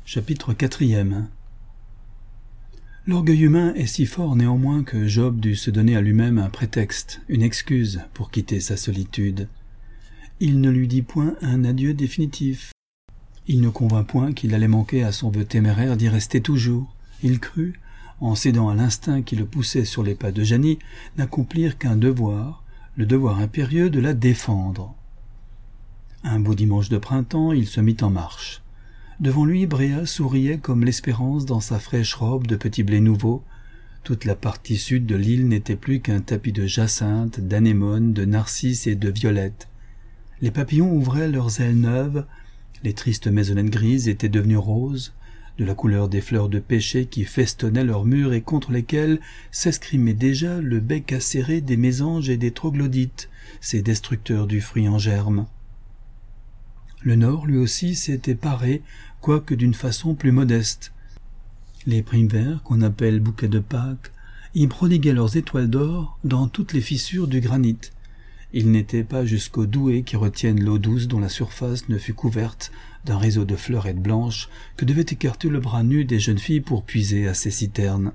Chapitre 4. L'orgueil humain est si fort néanmoins que Job dut se donner à lui-même un prétexte, une excuse pour quitter sa solitude. Il ne lui dit point un adieu définitif. Il ne convint point qu'il allait manquer à son vœu téméraire d'y rester toujours. Il crut, en cédant à l'instinct qui le poussait sur les pas d'Eugénie, n'accomplir qu'un devoir, le devoir impérieux de la défendre. Un beau dimanche de printemps, il se mit en marche. Devant lui, Bréa souriait comme l'espérance dans sa fraîche robe de petit blé nouveau. Toute la partie sud de l'île n'était plus qu'un tapis de jacinthe, d'anémones, de narcisses et de violettes. Les papillons ouvraient leurs ailes neuves, les tristes maisonnettes grises étaient devenues roses, de la couleur des fleurs de pêcher qui festonnaient leurs murs et contre lesquelles s'escrimait déjà le bec acéré des mésanges et des troglodytes, ces destructeurs du fruit en germe. Le nord, lui aussi, s'était paré, quoique d'une façon plus modeste. Les primevères, qu'on appelle bouquets de Pâques, y prodiguaient leurs étoiles d'or dans toutes les fissures du granit. Ils n'étaient pas jusqu'aux douées qui retiennent l'eau douce dont la surface ne fut couverte d'un réseau de fleurettes blanches que devait écarter le bras nu des jeunes filles pour puiser à ces citernes.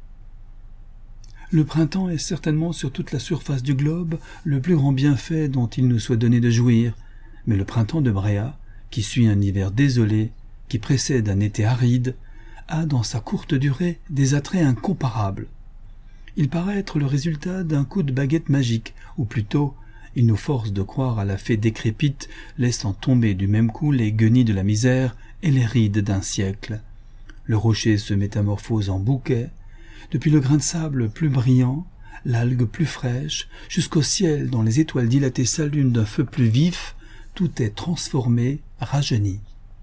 Le printemps est certainement sur toute la surface du globe le plus grand bienfait dont il nous soit donné de jouir, mais le printemps de Bréa, qui suit un hiver désolé, qui précède un été aride, a dans sa courte durée des attraits incomparables. Il paraît être le résultat d'un coup de baguette magique, ou plutôt, il nous force de croire à la fée décrépite, laissant tomber du même coup les guenilles de la misère et les rides d'un siècle. Le rocher se métamorphose en bouquet, depuis le grain de sable plus brillant, l'algue plus fraîche, jusqu'au ciel dont les étoiles dilatées s'allument d'un feu plus vif, tout est transformé, rajeuni.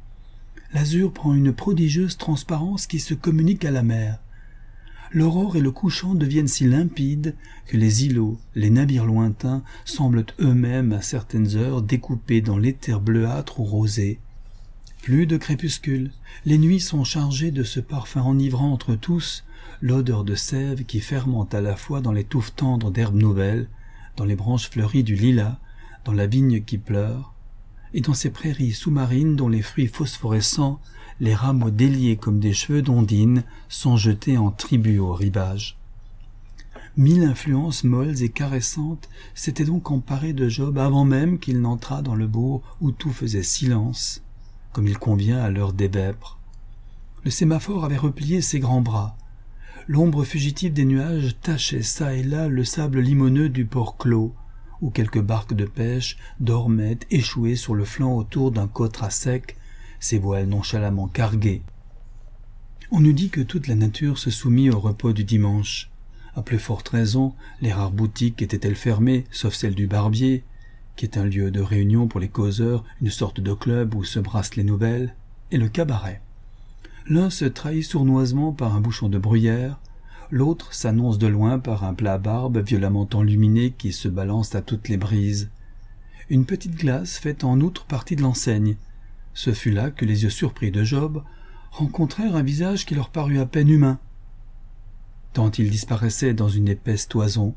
L'azur prend une prodigieuse transparence qui se communique à la mer. L'aurore et le couchant deviennent si limpides que les îlots, les navires lointains, semblent eux-mêmes à certaines heures découpés dans l'éther bleuâtre ou rosé. Plus de crépuscule, les nuits sont chargées de ce parfum enivrant entre tous, l'odeur de sève qui fermente à la fois dans les touffes tendres d'herbes nouvelles, dans les branches fleuries du lilas, dans la vigne qui pleure, et dans ces prairies sous-marines dont les fruits phosphorescents, les rameaux déliés comme des cheveux d'ondine, sont jetés en tribut au rivage. 1000 influences molles et caressantes s'étaient donc emparées de Job avant même qu'il n'entrât dans le bourg où tout faisait silence, comme il convient à l'heure des vêpres. Le sémaphore avait replié ses grands bras. L'ombre fugitive des nuages tachait çà et là le sable limoneux du port clos, où quelques barques de pêche dormaient échouées sur le flanc autour d'un cotre à sec, ses voiles nonchalamment carguées. On eût dit que toute la nature se soumit au repos du dimanche. À plus forte raison, les rares boutiques étaient-elles fermées, sauf celle du barbier, qui est un lieu de réunion pour les causeurs, une sorte de club où se brassent les nouvelles, et le cabaret. L'un se trahit sournoisement par un bouchon de bruyère, l'autre s'annonce de loin par un plat à barbe violemment enluminé qui se balance à toutes les brises. Une petite glace fait en outre partie de l'enseigne. Ce fut là que les yeux surpris de Job rencontrèrent un visage qui leur parut à peine humain, tant il disparaissait dans une épaisse toison.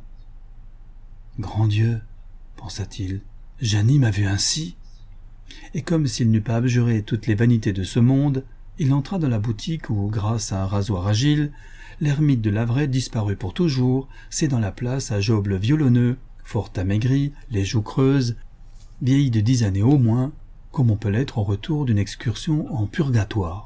« Grand Dieu !» pensa-t-il, « Jeannie m'a vu ainsi !» Et comme s'il n'eût pas abjuré toutes les vanités de ce monde, il entra dans la boutique où, grâce à un rasoir agile, l'ermite de Lavray disparut pour toujours, cédant la place à Job le violonneux, fort amaigri, les joues creuses, vieilli de 10 années au moins, comme on peut l'être au retour d'une excursion en purgatoire.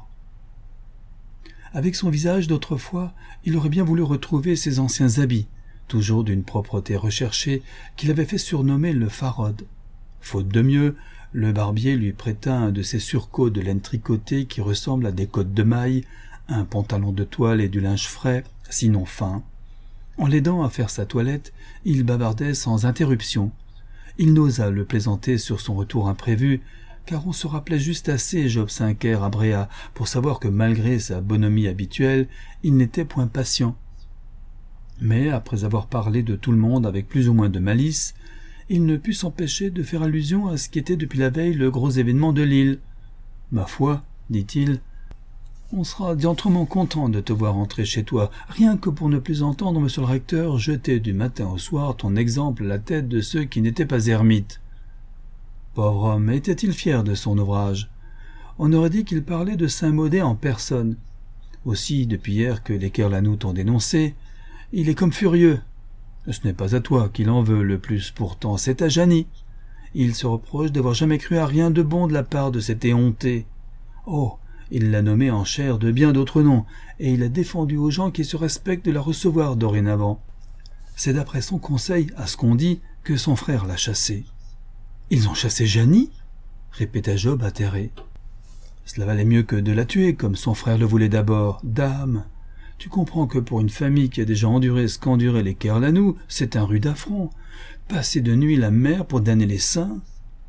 Avec son visage d'autrefois, il aurait bien voulu retrouver ses anciens habits, toujours d'une propreté recherchée, qu'il avait fait surnommer le Pharaode. Faute de mieux, le barbier lui prêta un de ces surcoats de laine tricotée qui ressemblent à des côtes de mailles, un pantalon de toile et du linge frais, sinon fin. En l'aidant à faire sa toilette, il bavardait sans interruption. Il n'osa le plaisanter sur son retour imprévu, car on se rappelait juste assez Job Cinquer à Bréa pour savoir que malgré sa bonhomie habituelle, il n'était point patient. Mais, après avoir parlé de tout le monde avec plus ou moins de malice, il ne put s'empêcher de faire allusion à ce qui était depuis la veille le gros événement de l'île. « Ma foi, dit-il, on sera diantrement content de te voir entrer chez toi, rien que pour ne plus entendre monsieur le recteur jeter du matin au soir ton exemple à la tête de ceux qui n'étaient pas ermites. » Pauvre homme, était-il fier de son ouvrage? On aurait dit qu'il parlait de Saint-Maudé en personne. Aussi, depuis hier que les Kerlanout t'ont dénoncé, il est comme furieux. Ce n'est pas à toi qu'il en veut le plus pourtant, c'est à Jeannie. Il se reproche d'avoir jamais cru à rien de bon de la part de cette éhontée. Oh, il l'a nommée en chair de bien d'autres noms, et il a défendu aux gens qui se respectent de la recevoir dorénavant. C'est d'après son conseil, à ce qu'on dit, que son frère l'a chassée. « Ils ont chassé Jeannie ?» répéta Job atterré. « Cela valait mieux que de la tuer, comme son frère le voulait d'abord. Dame, tu comprends que pour une famille qui a déjà enduré ce qu'enduraient les Kerlanout, c'est un rude affront. Passer de nuit la mer pour damner les saints ?»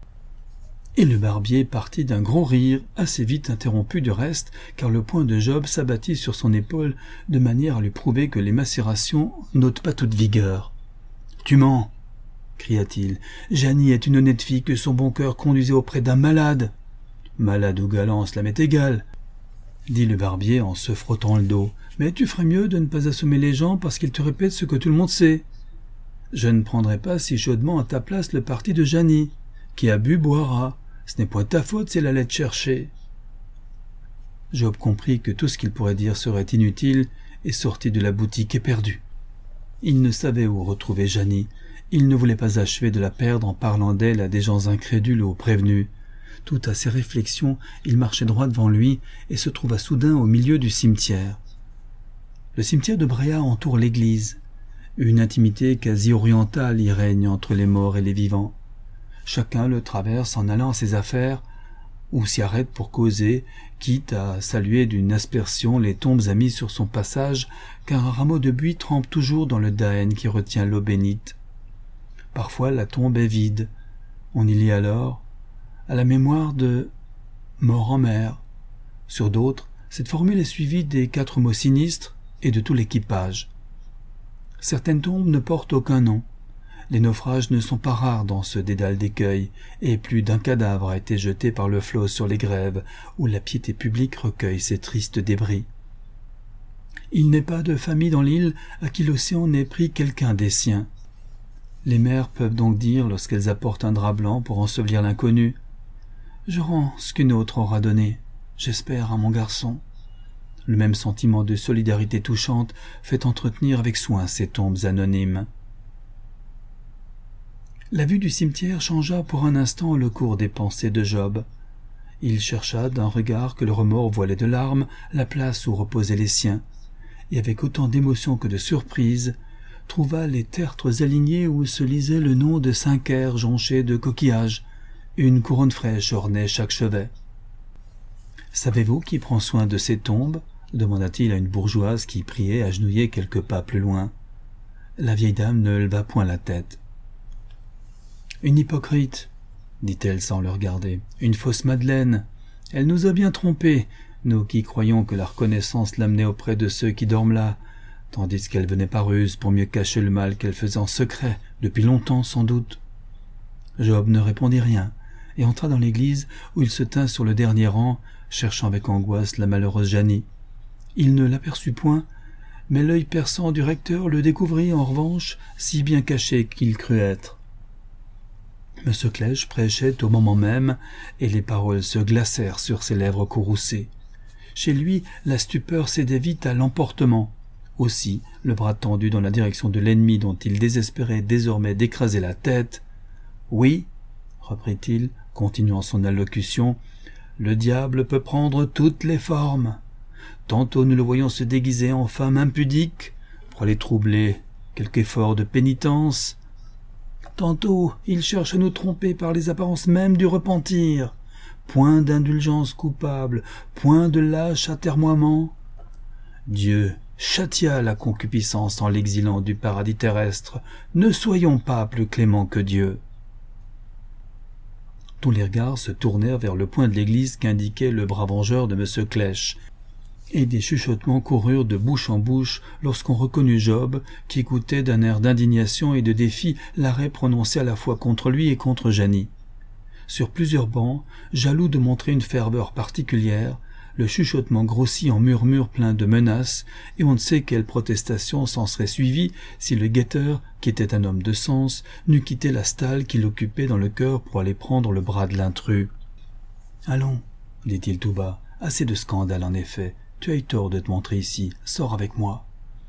Et le barbier partit d'un gros rire, assez vite interrompu du reste, car le poing de Job s'abattit sur son épaule de manière à lui prouver que les macérations n'ôtent pas toute vigueur. « Tu mens !» cria-t-il. « Jeannie est une honnête fille que son bon cœur conduisait auprès d'un malade. »« Malade ou galant, cela m'est égal, » dit le barbier en se frottant le dos. « Mais tu ferais mieux de ne pas assommer les gens parce qu'ils te répètent ce que tout le monde sait. Je ne prendrai pas si chaudement à ta place le parti de Jeannie. Qui a bu boira. Ce n'est point ta faute si elle allait te chercher. » Job comprit que tout ce qu'il pourrait dire serait inutile et sortit de la boutique éperdu. Il ne savait où retrouver Jeannie. Il ne voulait pas achever de la perdre en parlant d'elle à des gens incrédules ou prévenus. Tout à ses réflexions, il marchait droit devant lui et se trouva soudain au milieu du cimetière. Le cimetière de Bréa entoure l'église. Une intimité quasi orientale y règne entre les morts et les vivants. Chacun le traverse en allant à ses affaires ou s'y arrête pour causer, quitte à saluer d'une aspersion les tombes amies sur son passage, car un rameau de buis trempe toujours dans le daen qui retient l'eau bénite. Parfois la tombe est vide. On y lit alors « à la mémoire de mort en mer ». Sur d'autres, cette formule est suivie des 4 mots sinistres et de tout l'équipage. Certaines tombes ne portent aucun nom. Les naufrages ne sont pas rares dans ce dédale d'écueils, et plus d'un cadavre a été jeté par le flot sur les grèves, où la piété publique recueille ces tristes débris. Il n'est pas de famille dans l'île à qui l'océan n'ait pris quelqu'un des siens. Les mères peuvent donc dire, lorsqu'elles apportent un drap blanc pour ensevelir l'inconnu, « Je rends ce qu'une autre aura donné, j'espère à mon garçon. » Le même sentiment de solidarité touchante fait entretenir avec soin ces tombes anonymes. La vue du cimetière changea pour un instant le cours des pensées de Job. Il chercha d'un regard que le remords voilait de larmes la place où reposaient les siens, et avec autant d'émotion que de surprise, trouva les tertres alignés où se lisait le nom de 5 airs jonchés de coquillages. Une couronne fraîche ornait chaque chevet. « Savez-vous qui prend soin de ces tombes ?» demanda-t-il à une bourgeoise qui priait agenouillée quelques pas plus loin. La vieille dame ne leva point la tête. « Une hypocrite, » dit-elle sans le regarder, « une fausse Madeleine. Elle nous a bien trompés, nous qui croyons que la reconnaissance l'amenait auprès de ceux qui dorment là, tandis qu'elle venait par ruse pour mieux cacher le mal qu'elle faisait en secret, depuis longtemps sans doute. » Job ne répondit rien, et entra dans l'église où il se tint sur le dernier rang, cherchant avec angoisse la malheureuse Jeannie. Il ne l'aperçut point, mais l'œil perçant du recteur le découvrit en revanche si bien caché qu'il crut être. M. Clèche prêchait au moment même, et les paroles se glacèrent sur ses lèvres courroucées. Chez lui, la stupeur cédait vite à l'emportement. Aussi, le bras tendu dans la direction de l'ennemi dont il désespérait désormais d'écraser la tête. « Oui, » reprit-il, continuant son allocution, « le diable peut prendre toutes les formes. Tantôt nous le voyons se déguiser en femme impudique, pour aller troubler quelque effort de pénitence. Tantôt il cherche à nous tromper par les apparences mêmes du repentir. Point d'indulgence coupable, point de lâche atermoiement. Dieu châtia la concupiscence en l'exilant du paradis terrestre. Ne soyons pas plus cléments que Dieu. » Tous les regards se tournèrent vers le point de l'église qu'indiquait le bras vengeur de M. Clèche, et des chuchotements coururent de bouche en bouche lorsqu'on reconnut Job, qui écoutait d'un air d'indignation et de défi l'arrêt prononcé à la fois contre lui et contre Jeannie. Sur plusieurs bancs, jaloux de montrer une ferveur particulière, le chuchotement grossit en murmures pleins de menaces, et on ne sait quelle protestation s'en serait suivie si le guetteur, qui était un homme de sens, n'eût quitté la stalle qu'il occupait dans le cœur pour aller prendre le bras de l'intrus. « Allons, dit-il tout bas. Assez de scandale en effet. Tu as eu tort de te montrer ici. Sors avec moi.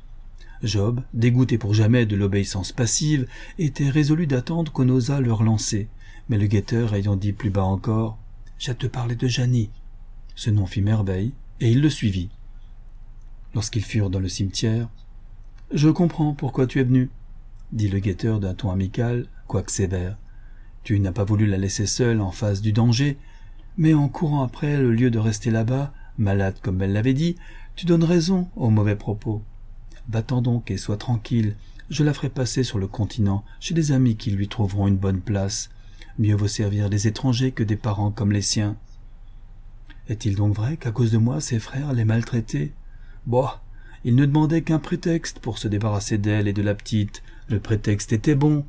Job, dégoûté pour jamais de l'obéissance passive, était résolu d'attendre qu'on osât le relancer. Mais le guetteur ayant dit plus bas encore « J'ai à te parler de Janie », ce nom fit merveille, et il le suivit. Lorsqu'ils furent dans le cimetière, « Je comprends pourquoi tu es venu », dit le guetteur d'un ton amical, quoique sévère. « Tu n'as pas voulu la laisser seule en face du danger, mais en courant après elle au lieu de rester là-bas, malade comme elle l'avait dit, tu donnes raison aux mauvais propos. Va-t'en donc et sois tranquille, je la ferai passer sur le continent, chez des amis qui lui trouveront une bonne place. Mieux vaut servir les étrangers que des parents comme les siens. » Est-il donc vrai qu'à cause de moi, ses frères les maltraitaient ? Boh, ils ne demandaient qu'un prétexte pour se débarrasser d'elle et de la petite. Le prétexte était bon.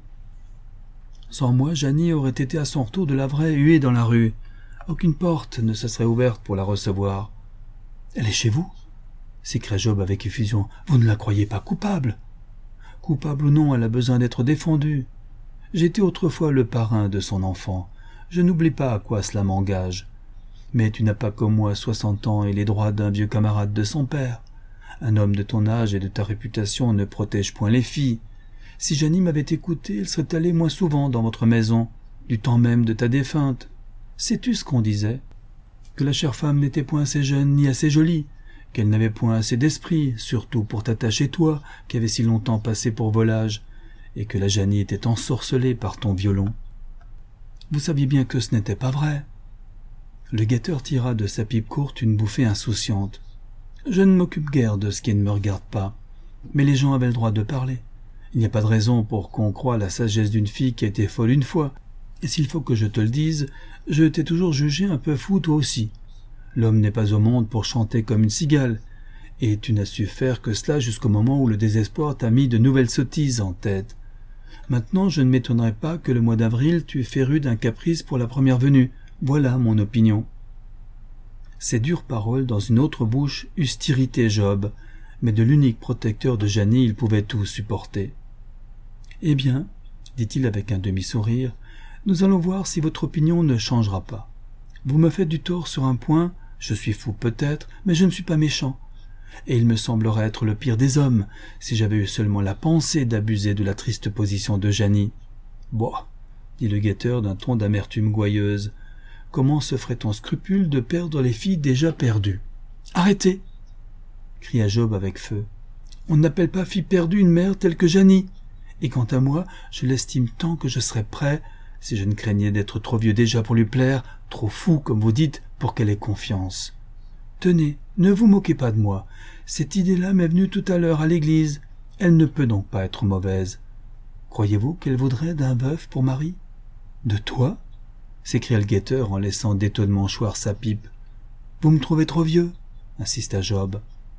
Sans moi, Janie aurait été à son retour de la vraie huée dans la rue. Aucune porte ne se serait ouverte pour la recevoir. « Elle est chez vous ?» s'écria Job avec effusion. « Vous ne la croyez pas coupable ?»« Coupable ou non, elle a besoin d'être défendue. J'étais autrefois le parrain de son enfant. Je n'oublie pas à quoi cela m'engage. Mais tu n'as pas comme moi 60 ans et les droits d'un vieux camarade de son père. Un homme de ton âge et de ta réputation ne protège point les filles. Si Janie m'avait écouté, elle serait allée moins souvent dans votre maison, du temps même de ta défunte. Sais-tu ce qu'on disait? Que la chère femme n'était point assez jeune ni assez jolie, qu'elle n'avait point assez d'esprit, surtout pour t'attacher toi, qui avais si longtemps passé pour volage, et que la Janie était ensorcelée par ton violon. Vous saviez bien que ce n'était pas vrai. » Le guetteur tira de sa pipe courte une bouffée insouciante. « Je ne m'occupe guère de ce qui ne me regarde pas, mais les gens avaient le droit de parler. Il n'y a pas de raison pour qu'on croie la sagesse d'une fille qui a été folle une fois. Et s'il faut que je te le dise, je t'ai toujours jugé un peu fou toi aussi. L'homme n'est pas au monde pour chanter comme une cigale, et tu n'as su faire que cela jusqu'au moment où le désespoir t'a mis de nouvelles sottises en tête. Maintenant, je ne m'étonnerais pas que le mois d'avril tu féru d'un caprice pour la première venue. Voilà mon opinion. » Ces dures paroles dans une autre bouche eussent irrité Job, mais de l'unique protecteur de Janie il pouvait tout supporter. « Eh bien, dit-il avec un demi-sourire, nous allons voir si votre opinion ne changera pas. Vous me faites du tort sur un point, je suis fou peut-être, mais je ne suis pas méchant. Et il me semblerait être le pire des hommes, si j'avais eu seulement la pensée d'abuser de la triste position de Janie. Bois, dit le guetteur d'un ton d'amertume gouailleuse. Comment se ferait-on scrupule de perdre les filles déjà perdues? Arrêtez! Cria Job avec feu. On n'appelle pas fille perdue une mère telle que Janie. Et quant à moi, je l'estime tant que je serais prêt, si je ne craignais d'être trop vieux déjà pour lui plaire, trop fou, comme vous dites, pour qu'elle ait confiance. Tenez, ne vous moquez pas de moi. Cette idée-là m'est venue tout à l'heure à l'église. Elle ne peut donc pas être mauvaise. Croyez-vous qu'elle voudrait d'un veuf pour mari? De toi? S'écria le guetteur en laissant d'étonnement choir sa pipe. Vous me trouvez trop vieux? Insista Job.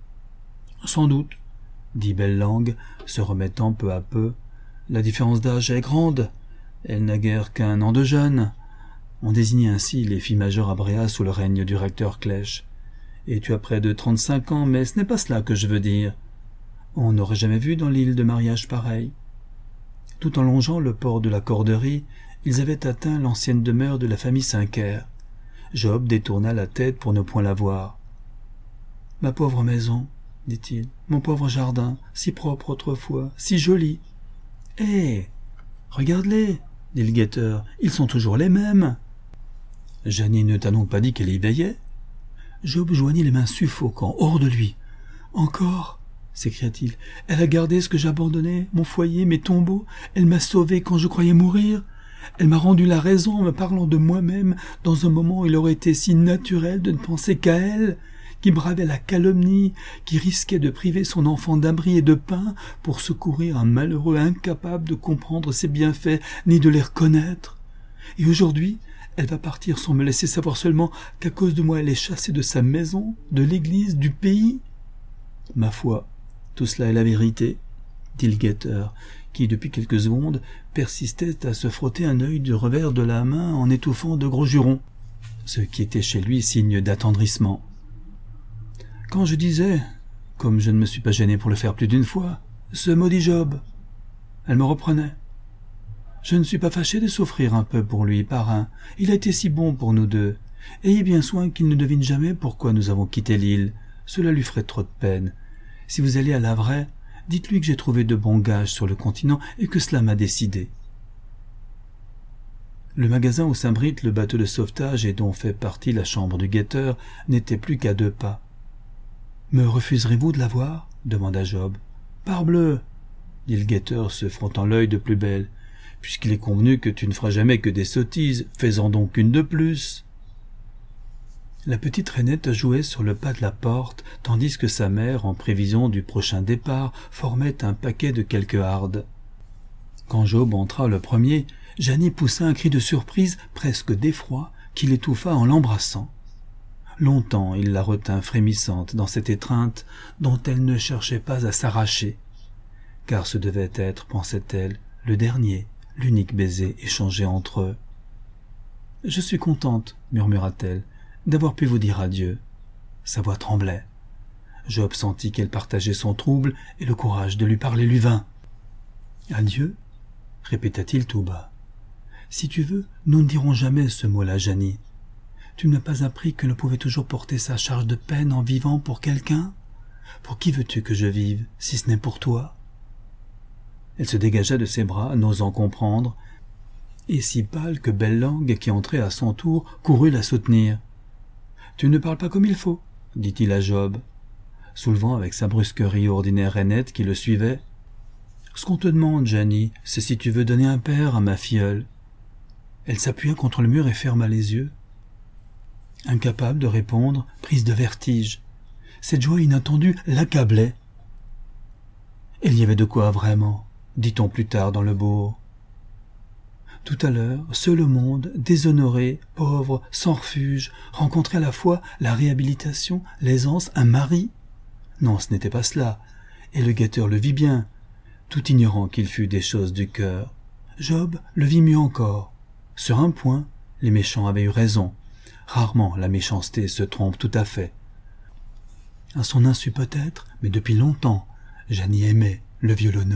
Sans doute, dit Belle-Langue, se remettant peu à peu. La différence d'âge est grande. Elle n'a guère qu'un an de jeune. On désignait ainsi les filles majeures à Bréa sous le règne du recteur Clèche. Et tu as près de 35 ans, mais ce n'est pas cela que je veux dire. On n'aurait jamais vu dans l'île de mariage pareil. Tout en longeant le port de la Corderie, ils avaient atteint l'ancienne demeure de la famille Cinquer. Job détourna la tête pour ne point la voir. « Ma pauvre maison, dit-il, mon pauvre jardin, si propre autrefois, si joli. Hé, regarde-les, dit le guetteur, ils sont toujours les mêmes. Janie ne t'a donc pas dit qu'elle y veillait? Job joignit les mains suffocant, hors de lui. Encore, s'écria-t-il, elle a gardé ce que j'abandonnais, mon foyer, mes tombeaux, elle m'a sauvé quand je croyais mourir. Elle m'a rendu la raison en me parlant de moi-même dans un moment où il aurait été si naturel de ne penser qu'à elle, qui bravait la calomnie, qui risquait de priver son enfant d'abri et de pain pour secourir un malheureux incapable de comprendre ses bienfaits ni de les reconnaître. Et aujourd'hui, elle va partir sans me laisser savoir seulement qu'à cause de moi elle est chassée de sa maison, de l'église, du pays. Ma foi, tout cela est la vérité, dit le guetteur, qui, depuis quelques secondes, persistait à se frotter un œil du revers de la main en étouffant de gros jurons, ce qui était chez lui signe d'attendrissement. Quand je disais, comme je ne me suis pas gêné pour le faire plus d'une fois, ce maudit Job, elle me reprenait. Je ne suis pas fâché de souffrir un peu pour lui, parrain. Il a été si bon pour nous deux. Ayez bien soin qu'il ne devine jamais pourquoi nous avons quitté l'île. Cela lui ferait trop de peine. Si vous allez à Lavray, dites-lui que j'ai trouvé de bons gages sur le continent et que cela m'a décidé. » Le magasin où s'abrite le bateau de sauvetage et dont fait partie la chambre du guetteur n'était plus qu'à 2 pas. « Me refuserez-vous de la voir ?» demanda Job. « Parbleu !» dit le guetteur, se frottant l'œil de plus belle. « Puisqu'il est convenu que tu ne feras jamais que des sottises, fais-en donc une de plus. » La petite Rainette jouait sur le pas de la porte, tandis que sa mère, en prévision du prochain départ, formait un paquet de quelques hardes. Quand Job entra le premier, Jeannie poussa un cri de surprise, presque d'effroi, qui l'étouffa en l'embrassant. Longtemps il la retint frémissante dans cette étreinte dont elle ne cherchait pas à s'arracher, car ce devait être, pensait-elle, le dernier, l'unique baiser échangé entre eux. « Je suis contente, murmura-t-elle, d'avoir pu vous dire adieu. » Sa voix tremblait. Job sentit qu'elle partageait son trouble et le courage de lui parler lui vint. « Adieu ?» répéta-t-il tout bas. « Si tu veux, nous ne dirons jamais ce mot-là, Jeannie. Tu ne m'as pas appris que l'on pouvait toujours porter sa charge de peine en vivant pour quelqu'un? Pour qui veux-tu que je vive, si ce n'est pour toi ?» Elle se dégagea de ses bras, n'osant comprendre, et si pâle que Belle-Langue, qui entrait à son tour, courut la soutenir. « Tu ne parles pas comme il faut, » dit-il à Job, soulevant avec sa brusquerie ordinaire Rainette qui le suivait. « Ce qu'on te demande, Jeannie, c'est si tu veux donner un père à ma filleule. » Elle s'appuya contre le mur et ferma les yeux. Incapable de répondre, prise de vertige, cette joie inattendue l'accablait. Il y avait de quoi vraiment, dit-on plus tard dans le bourg. Tout à l'heure, seul au monde, déshonoré, pauvre, sans refuge, rencontrait à la fois la réhabilitation, l'aisance, un mari. Non, ce n'était pas cela, et le guetteur le vit bien, tout ignorant qu'il fût des choses du cœur. Job le vit mieux encore. Sur un point, les méchants avaient eu raison. Rarement la méchanceté se trompe tout à fait. À son insu peut-être, mais depuis longtemps, Jeannie aimait le violonneux.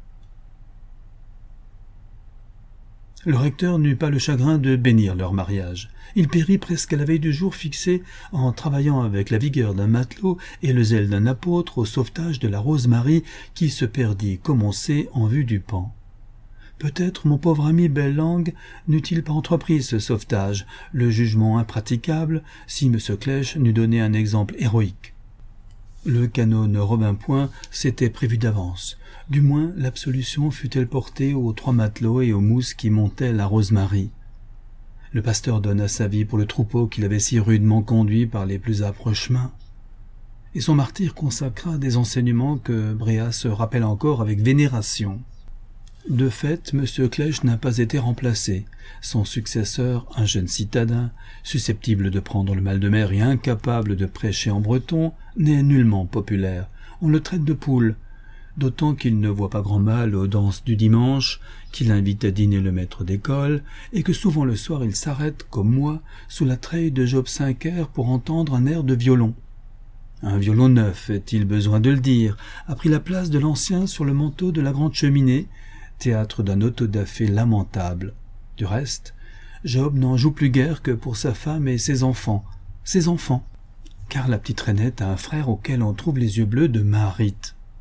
Le recteur n'eut pas le chagrin de bénir leur mariage. Il périt presque à la veille du jour fixé en travaillant avec la vigueur d'un matelot et le zèle d'un apôtre au sauvetage de la Rose-Marie qui se perdit, comme on sait, en vue du pan. Peut-être mon pauvre ami Belle-Langue n'eût-il pas entrepris ce sauvetage, le jugement impraticable, si M. Clèche n'eût donné un exemple héroïque. Le canot ne revint point, c'était prévu d'avance. Du moins, l'absolution fut-elle portée aux 3 matelots et aux mousses qui montaient la Rose-Marie. Le pasteur donna sa vie pour le troupeau qu'il avait si rudement conduit par les plus âpres chemins. Et son martyre consacra des enseignements que Bréa se rappelle encore avec vénération. De fait, M. Clèche n'a pas été remplacé. Son successeur, un jeune citadin, susceptible de prendre le mal de mer et incapable de prêcher en breton, n'est nullement populaire. On le traite de poule, d'autant qu'il ne voit pas grand mal aux danses du dimanche, qu'il invite à dîner le maître d'école, et que souvent le soir il s'arrête, comme moi, sous la treille de Job Cinquer pour entendre un air de violon. Un violon neuf, est-il besoin de le dire, a pris la place de l'ancien sur le manteau de la grande cheminée, théâtre d'un autodafé lamentable. Du reste, Job n'en joue plus guère que pour sa femme et ses enfants, car la petite Rainette a un frère auquel on trouve les yeux bleus de Maharit.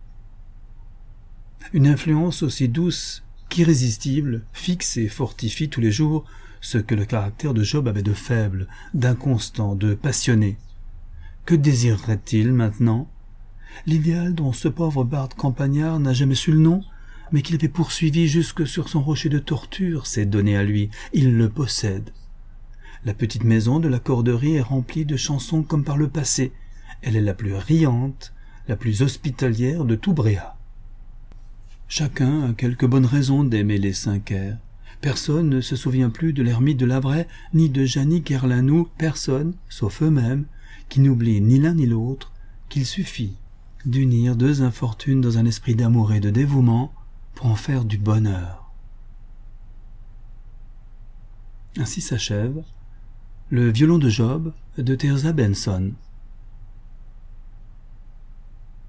Une influence aussi douce qu'irrésistible fixe et fortifie tous les jours ce que le caractère de Job avait de faible, d'inconstant, de passionné. Que désirerait-il maintenant? L'idéal dont ce pauvre barde campagnard n'a jamais su le nom, mais qu'il avait poursuivi jusque sur son rocher de torture, s'est donné à lui, il le possède. La petite maison de la Corderie est remplie de chansons comme par le passé, elle est la plus riante, la plus hospitalière de tout Bréa. Chacun a quelque bonne raison d'aimer les Cinquer. Personne ne se souvient plus de l'ermite de Lavray, ni de Jeannie Kerlanou, personne, sauf eux-mêmes, qui n'oublie ni l'un ni l'autre, qu'il suffit d'unir 2 infortunes dans un esprit d'amour et de dévouement, pour en faire du bonheur. Ainsi s'achève le violon de Job de Thérèse Benson.